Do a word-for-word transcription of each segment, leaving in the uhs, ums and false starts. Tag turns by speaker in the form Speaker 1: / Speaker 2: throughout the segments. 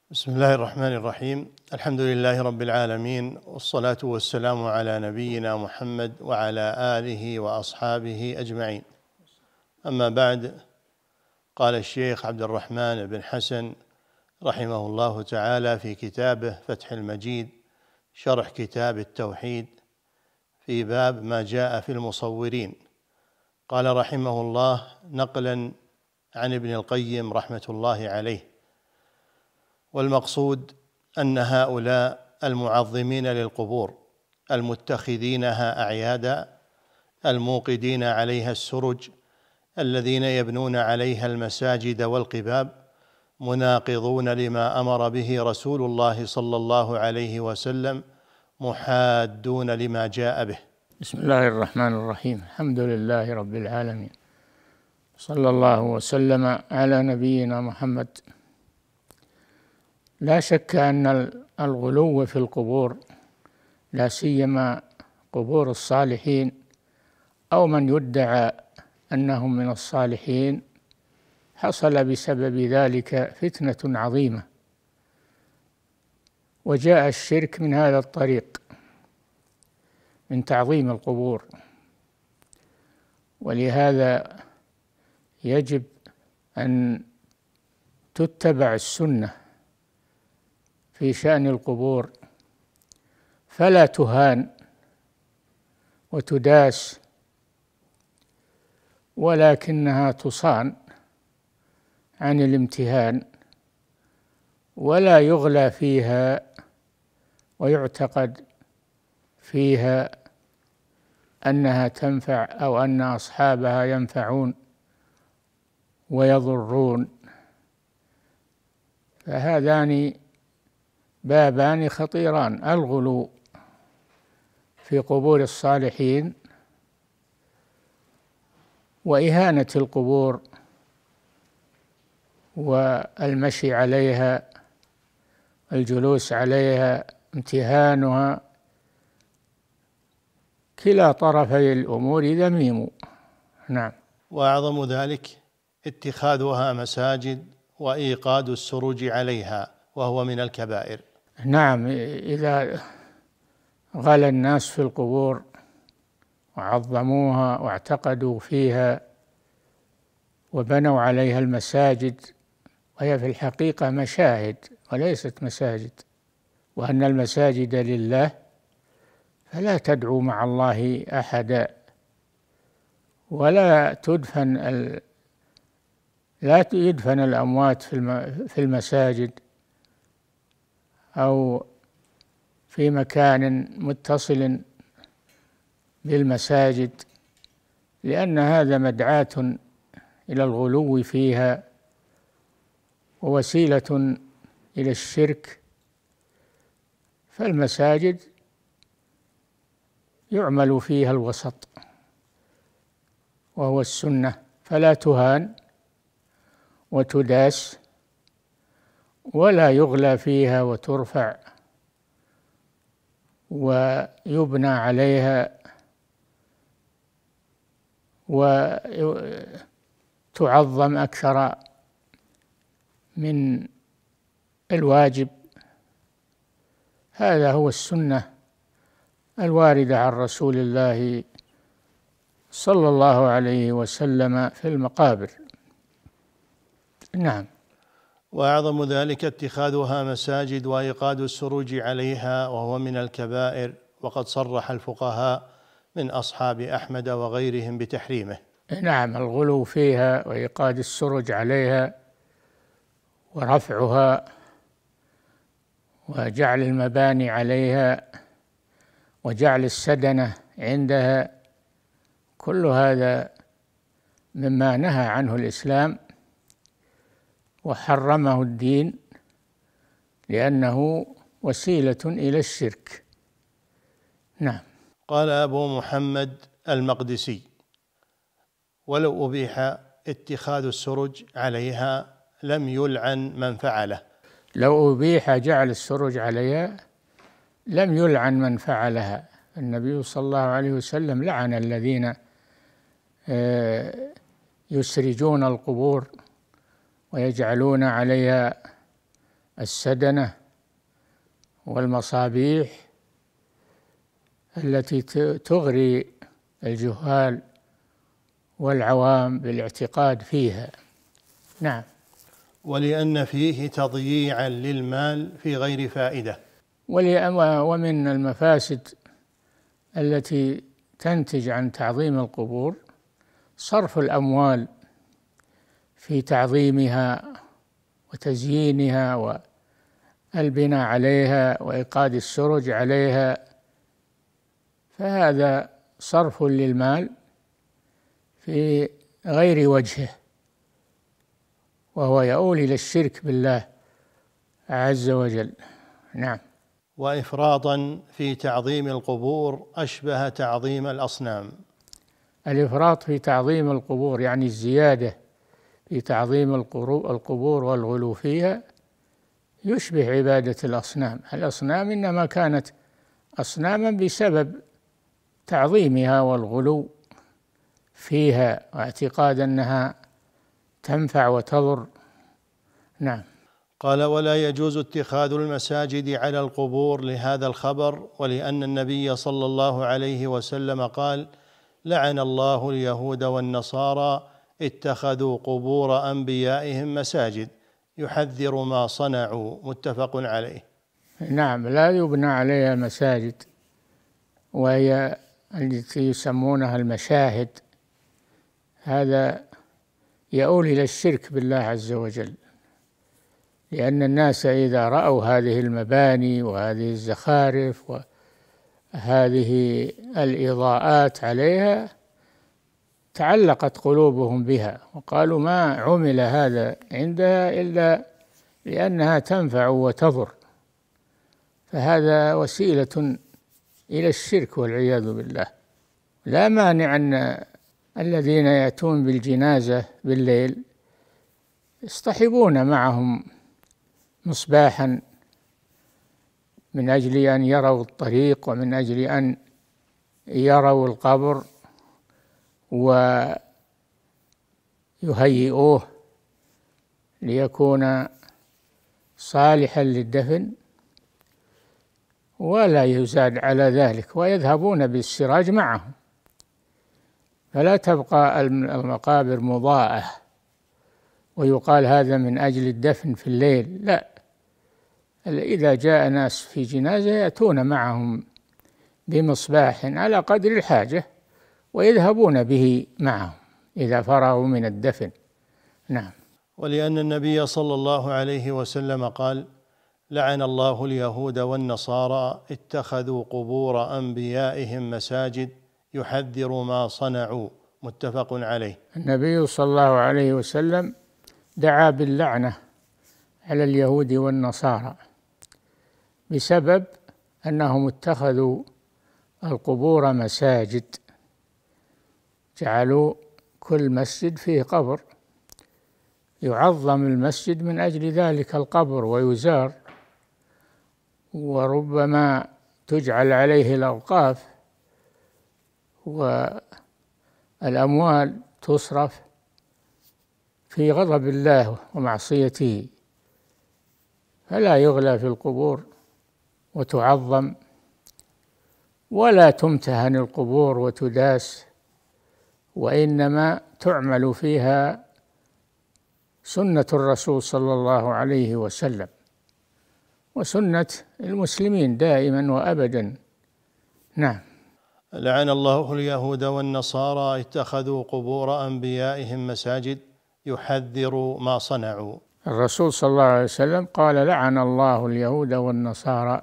Speaker 1: بسم الله الرحمن الرحيم. الحمد لله رب العالمين، والصلاة والسلام على نبينا محمد وعلى آله وأصحابه أجمعين. أما بعد، قال الشيخ عبد الرحمن بن حسن رحمه الله تعالى في كتابه فتح المجيد شرح كتاب التوحيد في باب ما جاء في المصورين، قال رحمه الله نقلا عن ابن القيم رحمة الله عليه: والمقصود أن هؤلاء المعظمين للقبور المتخذينها أعيادا الموقدين عليها السرج الذين يبنون عليها المساجد والقباب مناقضون لما أمر به رسول الله صلى الله عليه وسلم، محادون لما جاء به.
Speaker 2: بسم الله الرحمن الرحيم. الحمد لله رب العالمين، صلى الله وسلم على نبينا محمد. لا شك أن الغلو في القبور، لا سيما قبور الصالحين أو من يدعى أنهم من الصالحين، حصل بسبب ذلك فتنة عظيمة، وجاء الشرك من هذا الطريق، من تعظيم القبور. ولهذا يجب أن تتبع السنة في شأن القبور، فلا تهان وتداس، ولكنها تصان عن الامتهان، ولا يغلى فيها ويعتقد فيها أنها تنفع أو أن أصحابها ينفعون ويضرون، فهذان بابان خطيران: الغلو في قبور الصالحين، وإهانة القبور والمشي عليها، الجلوس عليها، امتهانها. كلا طرفي الأمور ذميم. نعم.
Speaker 1: وأعظم ذلك اتخاذها مساجد وإيقاد السروج عليها، وهو من الكبائر.
Speaker 2: نعم، إذا غلا الناس في القبور وعظموها واعتقدوا فيها وبنوا عليها المساجد، وهي في الحقيقة مشاهد وليست مساجد، وأن المساجد لله، فلا تدعوا مع الله أحدا، ولا تدفن ال... لا يدفن الأموات في المساجد أو في مكان متصل بالمساجد، لأن هذا مدعاة إلى الغلو فيها ووسيلة إلى الشرك. فالمساجد يعمل فيها الوسط، وهو السنة، فلا تهان وتداس، ولا يغلى فيها وترفع ويبنى عليها وتعظم أكثر من الواجب. هذا هو السنة الواردة عن رسول الله صلى الله عليه وسلم في المقابر. نعم.
Speaker 1: وأعظم ذلك اتخاذها مساجد وإيقاد السروج عليها، وهو من الكبائر، وقد صرح الفقهاء من أصحاب أحمد وغيرهم بتحريمه.
Speaker 2: نعم، الغلو فيها وإيقاد السرج عليها ورفعها وجعل المباني عليها وجعل السدنة عندها، كل هذا مما نهى عنه الإسلام وحرمه الدين، لأنه وسيلة إلى الشرك. نعم.
Speaker 1: قال أبو محمد المقدسي: ولو أبيح اتخاذ السرج عليها لم يلعن من فعله.
Speaker 2: لو أبيح جعل السرج عليها لم يلعن من فعلها. النبي صلى الله عليه وسلم لعن الذين يسرجون القبور ويجعلون عليها السدنة والمصابيح التي تغري الجهال والعوام بالاعتقاد فيها. نعم.
Speaker 1: ولأن فيه تضييعا للمال في غير فائدة.
Speaker 2: ومن المفاسد التي تنتج عن تعظيم القبور صرف الأموال في تعظيمها وتزيينها والبناء عليها وإيقاد السرج عليها، فهذا صرف للمال في غير وجهه، وهو يؤول إلى الشرك بالله عز وجل. نعم.
Speaker 1: وإفراطا في تعظيم القبور أشبه تعظيم الأصنام.
Speaker 2: الإفراط في تعظيم القبور يعني الزيادة في تعظيم القبور والغلو فيها يشبه عبادة الأصنام. الأصنام إنما كانت أصناما بسبب تعظيمها والغلو فيها واعتقاد أنها تنفع وتضر. نعم.
Speaker 1: قال: ولا يجوز اتخاذ المساجد على القبور لهذا الخبر، ولأن النبي صلى الله عليه وسلم قال: لعن الله اليهود والنصارى اتخذوا قبور أنبيائهم مساجد يحذر ما صنعوا، متفق عليه.
Speaker 2: نعم، لا يبنى عليها المساجد، وهي التي يسمونها المشاهد، هذا يؤول إلى الشرك بالله عز وجل، لأن الناس إذا رأوا هذه المباني وهذه الزخارف وهذه الإضاءات عليها تعلقت قلوبهم بها، وقالوا ما عمل هذا عندها إلا لأنها تنفع وتضر، فهذا وسيلة إلى الشرك والعياذ بالله. لا مانع أن الذين يأتون بالجنازة بالليل يصطحبون معهم مصباحا من أجل أن يروا الطريق ومن أجل أن يروا القبر ويهيئوه ليكون صالحا للدفن، ولا يزاد على ذلك، ويذهبون بالسراج معهم، فلا تبقى المقابر مضاءة ويقال هذا من أجل الدفن في الليل. لا، إذا جاء ناس في جنازة يأتون معهم بمصباح على قدر الحاجة ويذهبون به معهم إذا فرغوا من الدفن. نعم.
Speaker 1: ولأن النبي صلى الله عليه وسلم قال: لعن الله اليهود والنصارى اتخذوا قبور أنبيائهم مساجد يحذر ما صنعوا، متفق عليه.
Speaker 2: النبي صلى الله عليه وسلم دعا باللعنة على اليهود والنصارى بسبب أنهم اتخذوا القبور مساجد، جعلوا كل مسجد فيه قبر، يعظم المسجد من أجل ذلك القبر ويزار، وربما تجعل عليه الأوقاف والأموال تصرف في غضب الله ومعصيته، فلا يغلى في القبور وتعظم، ولا تمتهن القبور وتداس، وإنما تعمل فيها سنة الرسول صلى الله عليه وسلم وسنة المسلمين دائما وأبدا. نعم.
Speaker 1: لعن الله اليهود والنصارى اتخذوا قبور أنبيائهم مساجد يحذر ما صنعوا.
Speaker 2: الرسول صلى الله عليه وسلم قال: لعن الله اليهود والنصارى،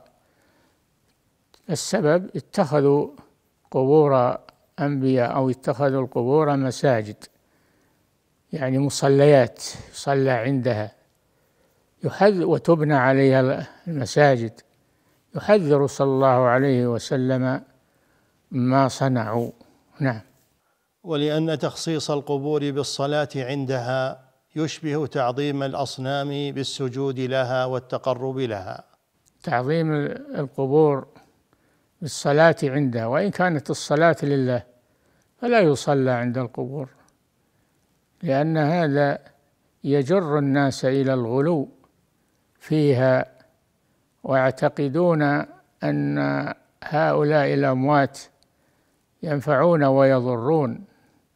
Speaker 2: السبب اتخذوا قبور أنبياء أو اتخذوا القبور مساجد، يعني مصليات يصلى عندها يحذر وتبنى عليها المساجد، يحذر صلى الله عليه وسلم ما صنعوا. نعم.
Speaker 1: ولأن تخصيص القبور بالصلاة عندها يشبه تعظيم الأصنام بالسجود لها والتقرب لها.
Speaker 2: تعظيم القبور بالصلاة عندها، وإن كانت الصلاة لله فلا يصلى عند القبور، لأن هذا يجر الناس إلى الغلو فيها، ويعتقدون أن هؤلاء الأموات ينفعون ويضرون،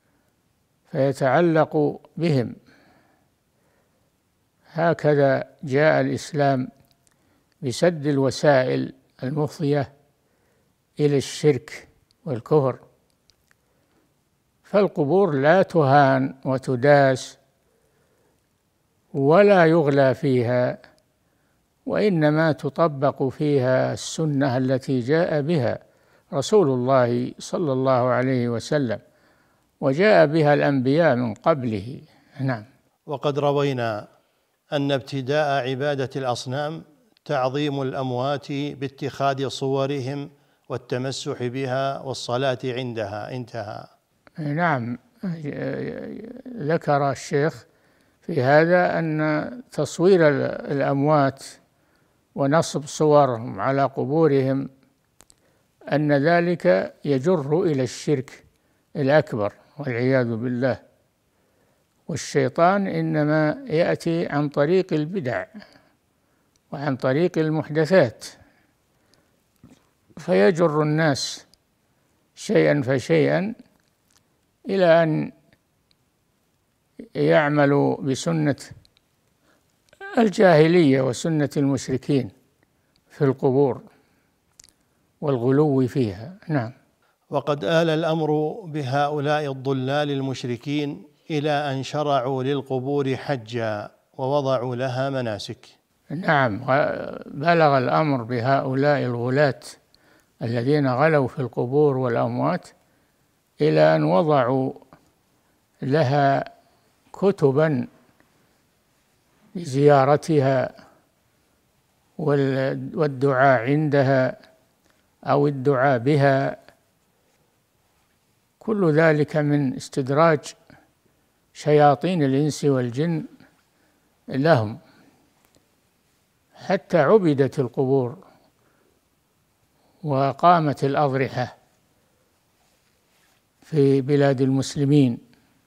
Speaker 2: فيتعلق بهم. هكذا جاء الإسلام بسد الوسائل المفضية إلى الشرك والكفر، فالقبور لا تهان وتداس ولا يغلى فيها، وإنما تطبق فيها السنة التي جاء بها رسول الله صلى الله عليه وسلم، وجاء بها الأنبياء من قبله. نعم.
Speaker 1: وقد روينا أن ابتداء عبادة الأصنام تعظيم الأموات باتخاذ صورهم والتمسح بها والصلاة عندها. انتهى.
Speaker 2: نعم. ذكر الشيخ في هذا أن تصوير الأموات ونصب صورهم على قبورهم أن ذلك يجر إلى الشرك الأكبر والعياذ بالله، والشيطان إنما يأتي عن طريق البدع وعن طريق المحدثات، فيجر الناس شيئا فشيئا إلى أن يعملوا بسنة الجاهلية وسنة المشركين في القبور والغلو فيها. نعم.
Speaker 1: وقد آل الأمر بهؤلاء الضلال المشركين إلى أن شرعوا للقبور حجا ووضعوا لها مناسك.
Speaker 2: نعم. بلغ الأمر بهؤلاء الغلاة الذين غلوا في القبور والأموات إلى أن وضعوا لها كتبا لزيارتها والدعاء عندها أو الدعاء بها، كل ذلك من استدراج شياطين الإنس والجن لهم، حتى عبدت القبور وقامت الأضرحة في بلاد المسلمين،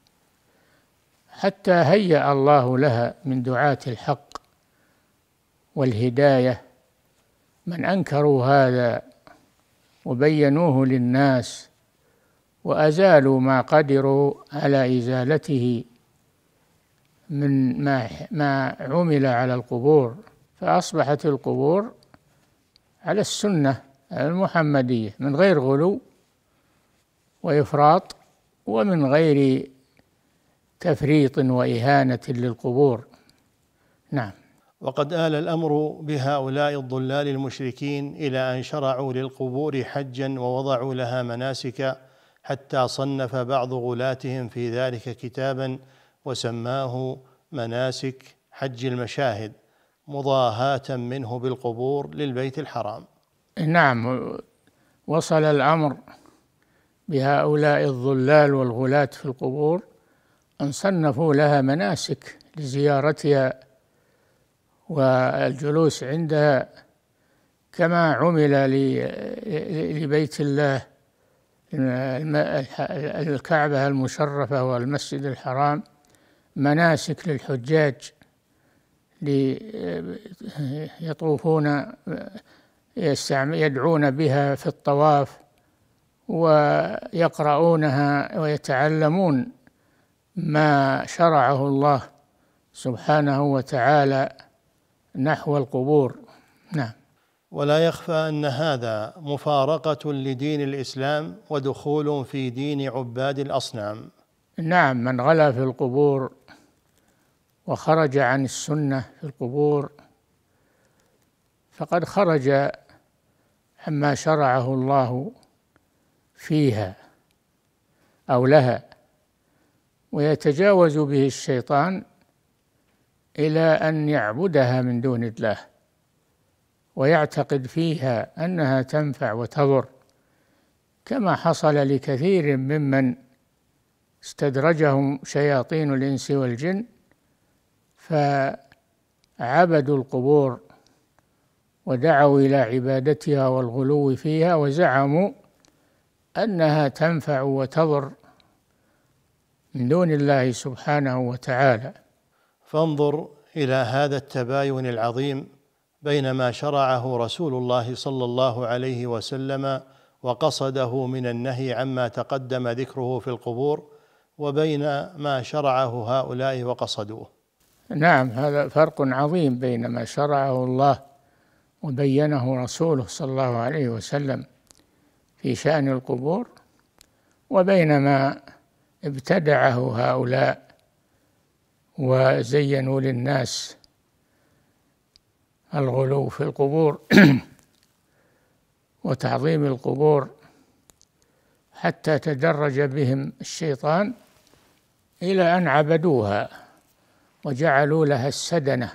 Speaker 2: حتى هيأ الله لها من دعاة الحق والهداية من أنكروا هذا وبينوه للناس وأزالوا ما قدروا على إزالته من ما ما عمل على القبور، فأصبحت القبور على السنة المحمدية من غير غلو وإفراط ومن غير تفريط وإهانة للقبور. نعم.
Speaker 1: وقد آل الأمر بهؤلاء الضلال المشركين إلى أن شرعوا للقبور حجا ووضعوا لها مناسك، حتى صنف بعض غلاتهم في ذلك كتابا وسماه مناسك حج المشاهد، مضاهاة منه بالقبور للبيت الحرام.
Speaker 2: نعم. وصل الأمر بهؤلاء الضلال والغلاة في القبور أن صنفوا لها مناسك لزيارتها والجلوس عندها، كما عمل لبيت الله الكعبة المشرفة والمسجد الحرام مناسك للحجاج يطوفون يدعون بها في الطواف ويقرؤونها ويتعلمون ما شرعه الله سبحانه وتعالى نحو القبور. نعم.
Speaker 1: ولا يخفى أن هذا مفارقة لدين الإسلام ودخول في دين عباد الأصنام.
Speaker 2: نعم. من غلا في القبور وخرج عن السنة في القبور فقد خرج عما شرعه الله فيها أو لها، ويتجاوز به الشيطان إلى أن يعبدها من دون الله ويعتقد فيها أنها تنفع وتضر، كما حصل لكثير ممن استدرجهم شياطين الإنس والجن فعبدوا القبور ودعوا إلى عبادتها والغلو فيها وزعموا أنها تنفع وتضر من دون الله سبحانه وتعالى.
Speaker 1: فانظر إلى هذا التباين العظيم بين ما شرعه رسول الله صلى الله عليه وسلم وقصده من النهي عما تقدم ذكره في القبور، وبين ما شرعه هؤلاء وقصدوه.
Speaker 2: نعم، هذا فرق عظيم بين ما شرعه الله وبينه رسوله صلى الله عليه وسلم في شأن القبور، وبين ما ابتدعه هؤلاء وزينوا للناس الغلو في القبور وتعظيم القبور، حتى تدرج بهم الشيطان إلى أن عبدوها وجعلوا لها السدنة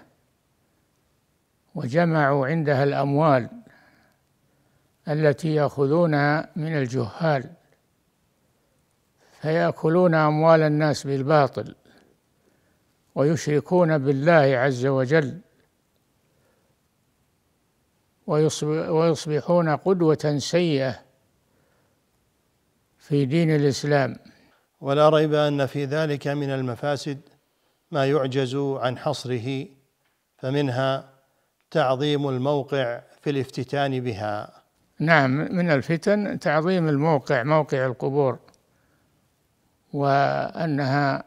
Speaker 2: وجمعوا عندها الأموال التي يأخذونها من الجهال، فيأكلون أموال الناس بالباطل ويشركون بالله عز وجل، ويصبحون قدوة سيئة في دين الإسلام.
Speaker 1: ولا ريب أن في ذلك من المفاسد ما يعجز عن حصره، فمنها تعظيم الموقع في الافتتان بها.
Speaker 2: نعم، من الفتن تعظيم الموقع، موقع القبور، وأنها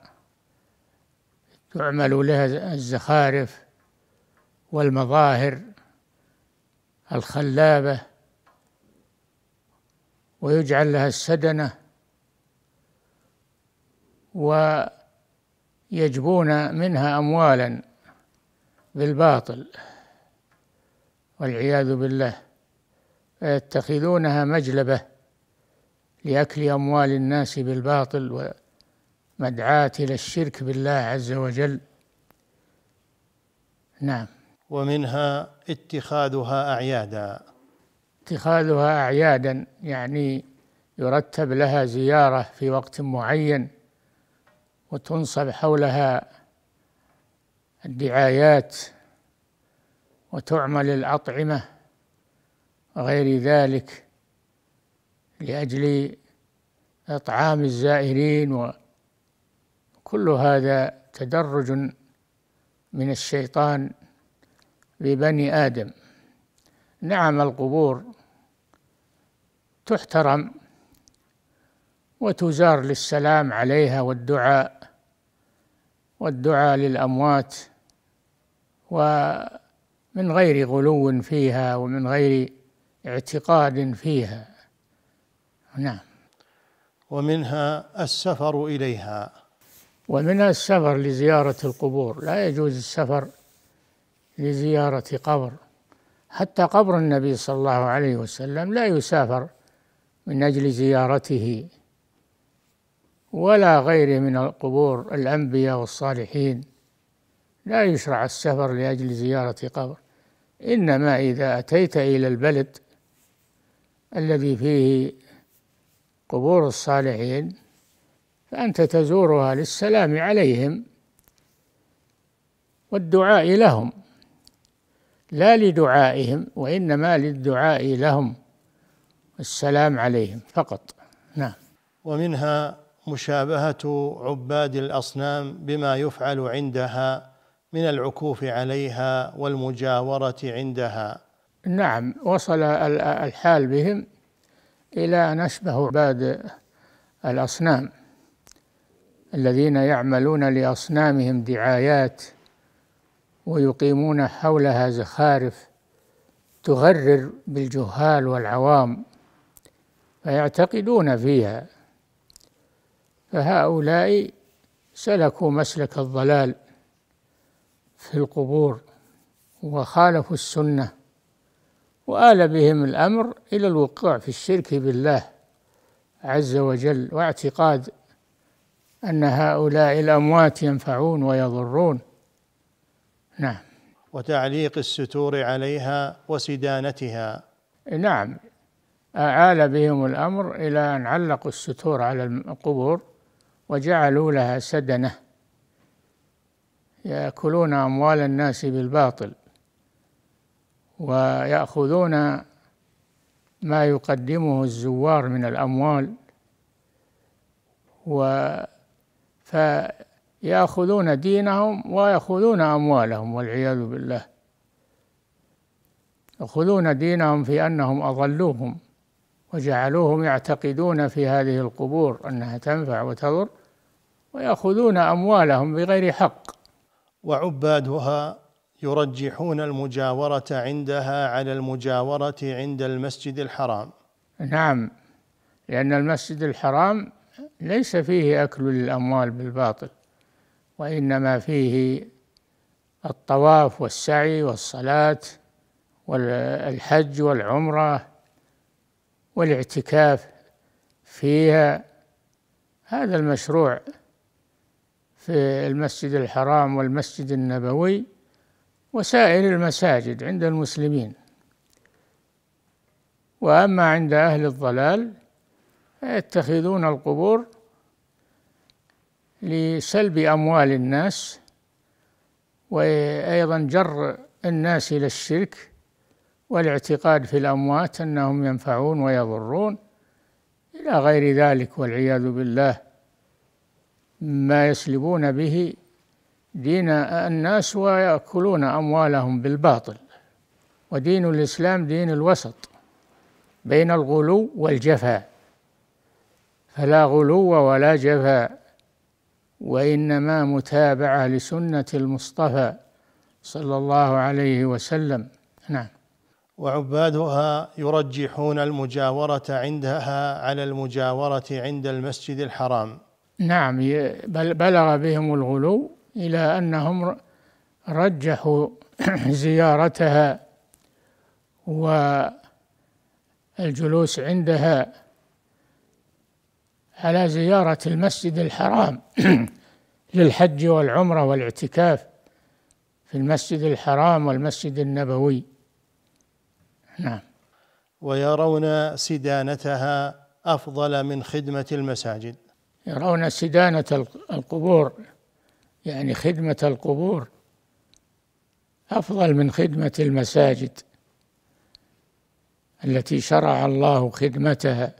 Speaker 2: تعمل لها الزخارف والمظاهر الخلابة ويجعل لها السدنة، ويجبون منها أموالا بالباطل والعياذ بالله، فيتخذونها مجلبة لأكل أموال الناس بالباطل ومدعاة إلى الشرك بالله عز وجل. نعم.
Speaker 1: ومنها اتخاذها أعيادا.
Speaker 2: اتخاذها أعيادا يعني يرتب لها زيارة في وقت معين وتنصب حولها الدعايات وتعمل الأطعمة وغير ذلك لأجل إطعام الزائرين، وكل هذا تدرج من الشيطان ببني آدم. نعم، القبور تحترم وتزار للسلام عليها والدعاء والدعاء للأموات، ومن غير غلو فيها ومن غير اعتقاد فيها. نعم.
Speaker 1: ومنها السفر إليها.
Speaker 2: ومنها السفر لزيارة القبور، لا يجوز السفر لزيارة قبر، حتى قبر النبي صلى الله عليه وسلم لا يسافر من أجل زيارته، ولا غيره من القبور الأنبياء والصالحين لا يشرع السفر لأجل زيارة قبر، إنما إذا أتيت إلى البلد الذي فيه قبور الصالحين فأنت تزورها للسلام عليهم والدعاء لهم، لا لدعائهم، وإنما للدعاء لهم والسلام عليهم فقط. نعم.
Speaker 1: ومنها مشابهة عباد الأصنام بما يفعل عندها من العكوف عليها والمجاورة عندها.
Speaker 2: نعم، وصل الحال بهم إلى أن أشبهوا عباد الأصنام الذين يعملون لأصنامهم دعايات ويقيمون حولها زخارف تغرر بالجهال والعوام فيعتقدون فيها، فهؤلاء سلكوا مسلك الضلال في القبور وخالفوا السنة، وآل بهم الأمر إلى الوقوع في الشرك بالله عز وجل، واعتقاد أن هؤلاء الأموات ينفعون ويضرون. نعم.
Speaker 1: وتعليق الستور عليها وسدانتها.
Speaker 2: نعم، آل بهم الأمر إلى أن علقوا الستور على القبور وجعلوا لها سدنة، يأكلون أموال الناس بالباطل ويأخذون ما يقدمه الزوار من الأموال، يأخذون دينهم ويأخذون أموالهم والعياذ بالله. يأخذون دينهم في أنهم أضلوهم وجعلوهم يعتقدون في هذه القبور أنها تنفع وتضر، ويأخذون أموالهم بغير حق.
Speaker 1: وعبادها يرجحون المجاورة عندها على المجاورة عند المسجد الحرام.
Speaker 2: نعم، لأن المسجد الحرام ليس فيه أكل الأموال بالباطل، وإنما فيه الطواف والسعي والصلاة والحج والعمرة والاعتكاف فيها. هذا المشروع في المسجد الحرام والمسجد النبوي وسائر المساجد عند المسلمين. وأما عند أهل الضلال فيتخذون القبور لسلب أموال الناس، وأيضا جر الناس إلى الشرك والاعتقاد في الأموات أنهم ينفعون ويضرون إلى غير ذلك، والعياذ بالله، ما يسلبون به دين الناس ويأكلون أموالهم بالباطل. ودين الإسلام دين الوسط بين الغلو والجفاء، فلا غلو ولا جفاء، وإنما متابعة لسنة المصطفى صلى الله عليه وسلم. نعم.
Speaker 1: وعبادها يرجحون المجاورة عندها على المجاورة عند المسجد الحرام.
Speaker 2: نعم، بل بلغ بهم الغلو إلى أنهم رجحوا زيارتها والجلوس عندها على زيارة المسجد الحرام للحج والعمرة والاعتكاف في المسجد الحرام والمسجد النبوي. نعم.
Speaker 1: ويرون سدانتها أفضل من خدمة المساجد.
Speaker 2: يرون سدانة القبور، يعني خدمة القبور، أفضل من خدمة المساجد التي شرع الله خدمتها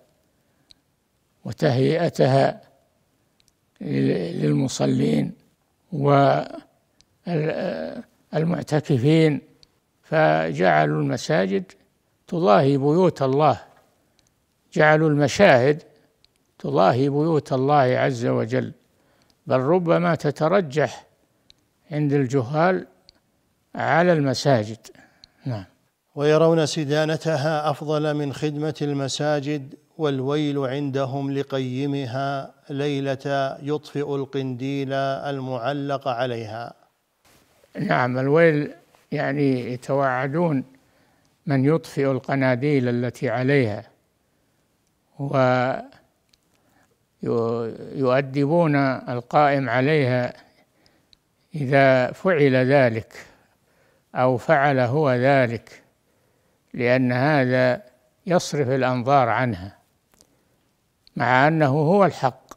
Speaker 2: وتهيئتها للمصلين والمعتكفين، فجعلوا المساجد تضاهي بيوت الله، جعلوا المشاهد تضاهي بيوت الله عز وجل، بل ربما تترجح عند الجهال على المساجد. نعم.
Speaker 1: ويرون سدانتها أفضل من خدمة المساجد، والويل عندهم لقيمها ليلة يطفئ القنديل المعلق عليها.
Speaker 2: نعم، الويل يعني يتوعدون من يطفئ القناديل التي عليها، ويؤدبون القائم عليها إذا فعل ذلك أو فعل هو ذلك، لأن هذا يصرف الأنظار عنها، مع أنه هو الحق،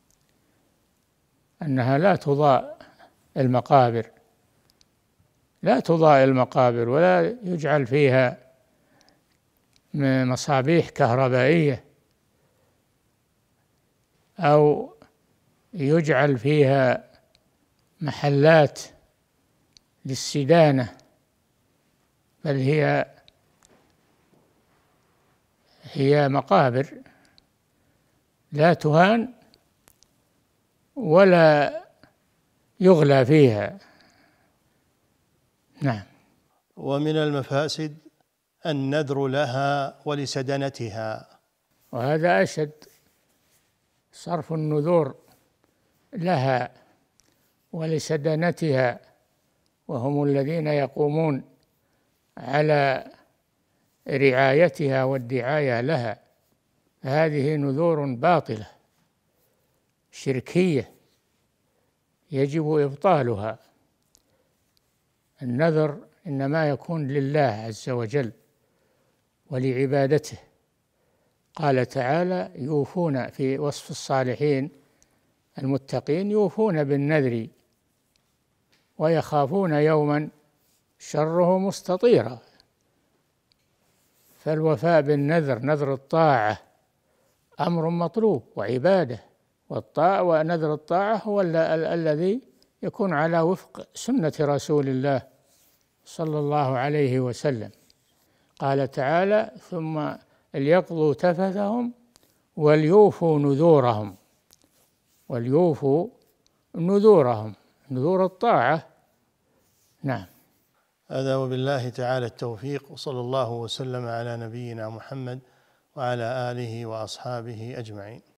Speaker 2: أنها لا تضاء المقابر، لا تضاء المقابر ولا يجعل فيها مصابيح كهربائية أو يجعل فيها محلات للسدانة، بل هي هي مقابر لا تهان ولا يغلى فيها. نعم.
Speaker 1: ومن المفاسد النذر لها ولسدنتها،
Speaker 2: وهذا أشد، صرف النذور لها ولسدنتها، وهم الذين يقومون على رعايتها والدعاية لها، هذه نذور باطلة شركية يجب إبطالها. النذر إنما يكون لله عز وجل ولعبادته. قال تعالى: يوفون، في وصف الصالحين المتقين، يوفون بالنذر ويخافون يوما شره مستطيرا. فالوفاء بالنذر، نذر الطاعة، أمر مطلوب وعبادة، والطاعة ونذر الطاعة هو ال- ال- الذي يكون على وفق سنة رسول الله صلى الله عليه وسلم. قال تعالى: ثم ليقضوا تفثهم وليوفوا نذورهم. وليوفوا نذورهم، نذور الطاعة. نعم.
Speaker 1: هذا وبالله تعالى التوفيق، وصلى الله وسلم على نبينا محمد وعلى آله وأصحابه أجمعين.